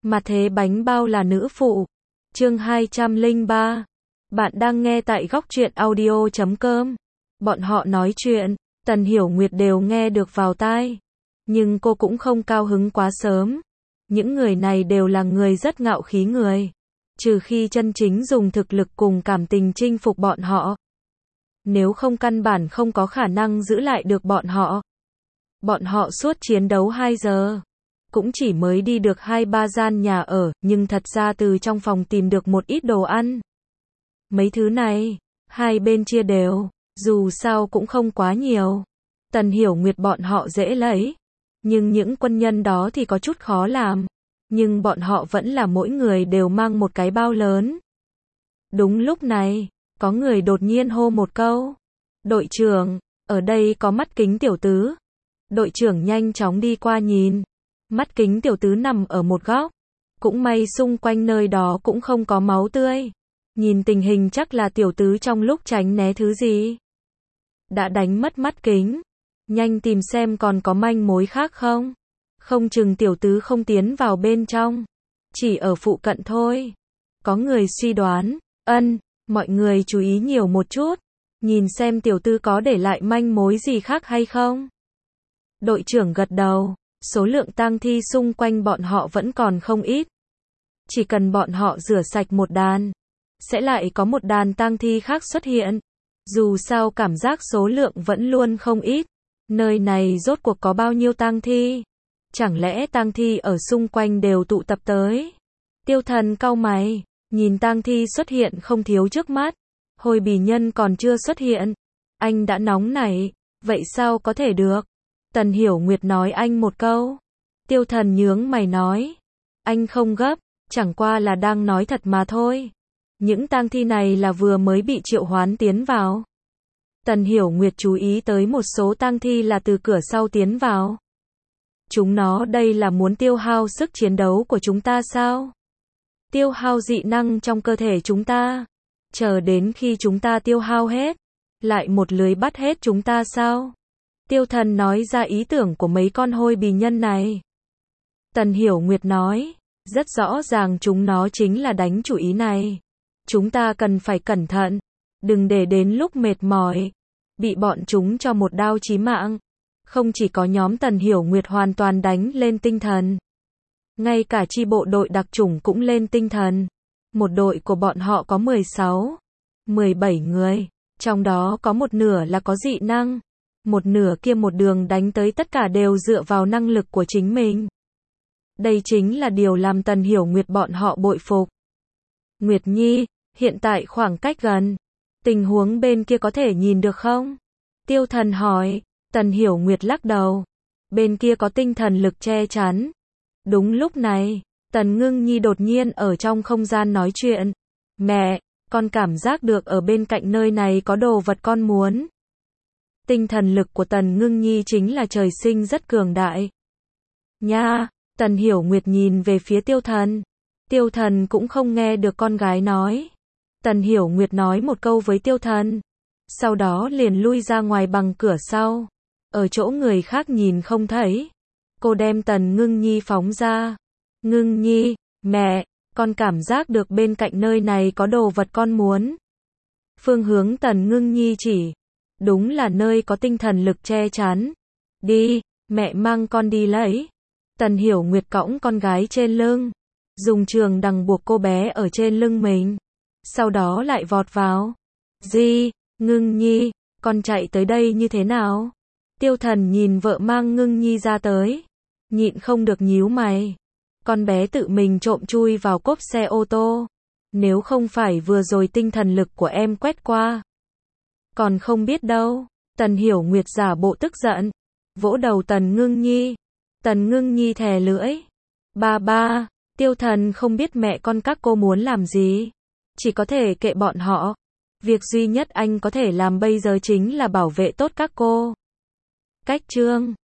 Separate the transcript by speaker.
Speaker 1: Mà thế bánh bao là nữ phụ. Chương 203. Bạn đang nghe tại góc truyện audio.com. Bọn họ nói chuyện, Tần Hiểu Nguyệt đều nghe được vào tai. Nhưng cô cũng không cao hứng quá sớm. Những người này đều là người rất ngạo khí người. Trừ khi chân chính dùng thực lực cùng cảm tình chinh phục bọn họ. Nếu không căn bản không có khả năng giữ lại được bọn họ. Bọn họ suốt chiến đấu 2 giờ. Cũng chỉ mới đi được 2-3 gian nhà ở, nhưng thật ra từ trong phòng tìm được một ít đồ ăn. Mấy thứ này, hai bên chia đều, dù sao cũng không quá nhiều. Tần Hiểu Nguyệt bọn họ dễ lấy, nhưng những quân nhân đó thì có chút khó làm. Nhưng bọn họ vẫn là mỗi người đều mang một cái bao lớn. Đúng lúc này, có người đột nhiên hô một câu. Đội trưởng, ở đây có mắt kính tiểu tứ. Đội trưởng nhanh chóng đi qua nhìn. Mắt kính tiểu tứ nằm ở một góc. Cũng may xung quanh nơi đó cũng không có máu tươi. Nhìn tình hình chắc là tiểu tứ trong lúc tránh né thứ gì. Đã đánh mất mắt kính. Nhanh tìm xem còn có manh mối khác không. Không chừng tiểu tứ không tiến vào bên trong. Chỉ ở phụ cận thôi. Có người suy đoán. Mọi người chú ý nhiều một chút. Nhìn xem tiểu tứ có để lại manh mối gì khác hay không. Đội trưởng gật đầu. Số lượng tang thi xung quanh bọn họ vẫn còn không ít. Chỉ cần bọn họ rửa sạch một đàn, sẽ lại có một đàn tang thi khác xuất hiện. Dù sao cảm giác số lượng vẫn luôn không ít. Nơi này rốt cuộc có bao nhiêu tang thi? Chẳng lẽ tang thi ở xung quanh đều tụ tập tới? Tiêu Thần cau mày, nhìn tang thi xuất hiện không thiếu trước mắt. Hồi bì nhân còn chưa xuất hiện. Anh đã nóng nảy, vậy sao có thể được? Tần Hiểu Nguyệt nói anh một câu. Tiêu Thần nhướng mày nói. Anh không gấp, chẳng qua là đang nói thật mà thôi. Những tang thi này là vừa mới bị triệu hoán tiến vào. Tần Hiểu Nguyệt chú ý tới một số tang thi là từ cửa sau tiến vào. Chúng nó đây là muốn tiêu hao sức chiến đấu của chúng ta sao? Tiêu hao dị năng trong cơ thể chúng ta. Chờ đến khi chúng ta tiêu hao hết, lại một lưới bắt hết chúng ta sao? Tiêu Thần nói ra ý tưởng của mấy con hôi bì nhân này. Tần Hiểu Nguyệt nói, rất rõ ràng chúng nó chính là đánh chủ ý này. Chúng ta cần phải cẩn thận, đừng để đến lúc mệt mỏi, bị bọn chúng cho một đao chí mạng. Không chỉ có nhóm Tần Hiểu Nguyệt hoàn toàn đánh lên tinh thần. Ngay cả chi bộ đội đặc chủng cũng lên tinh thần. Một đội của bọn họ có 16, 17 người, trong đó có một nửa là có dị năng. Một nửa kia một đường đánh tới tất cả đều dựa vào năng lực của chính mình. Đây chính là điều làm Tần Hiểu Nguyệt bọn họ bội phục. Nguyệt Nhi, hiện tại khoảng cách gần. Tình huống bên kia có thể nhìn được không? Tiêu Thần hỏi. Tần Hiểu Nguyệt lắc đầu. Bên kia có tinh thần lực che chắn. Đúng lúc này, Tần Ngưng Nhi đột nhiên ở trong không gian nói chuyện. Mẹ, con cảm giác được ở bên cạnh nơi này có đồ vật con muốn. Tinh thần lực của Tần Ngưng Nhi chính là trời sinh rất cường đại. Nha, Tần Hiểu Nguyệt nhìn về phía Tiêu Thần. Tiêu Thần cũng không nghe được con gái nói. Tần Hiểu Nguyệt nói một câu với Tiêu Thần. Sau đó liền lui ra ngoài bằng cửa sau. Ở chỗ người khác nhìn không thấy. Cô đem Tần Ngưng Nhi phóng ra. Ngưng Nhi, mẹ, con cảm giác được bên cạnh nơi này có đồ vật con muốn. Phương hướng Tần Ngưng Nhi chỉ. Đúng là nơi có tinh thần lực che chắn. Đi, mẹ mang con đi lấy. Tần Hiểu Nguyệt cõng con gái trên lưng. Dùng trường đằng buộc cô bé ở trên lưng mình. Sau đó lại vọt vào. Di, Ngưng Nhi, con chạy tới đây như thế nào? Tiêu Thần nhìn vợ mang Ngưng Nhi ra tới. Nhịn không được nhíu mày. Con bé tự mình trộm chui vào cốp xe ô tô. Nếu không phải vừa rồi tinh thần lực của em quét qua. Còn không biết đâu. Tần Hiểu Nguyệt giả bộ tức giận. Vỗ đầu Tần Ngưng Nhi. Tần Ngưng Nhi thè lưỡi. Ba, Tiêu Thần không biết mẹ con các cô muốn làm gì. Chỉ có thể kệ bọn họ. Việc duy nhất anh có thể làm bây giờ chính là bảo vệ tốt các cô. Cách chương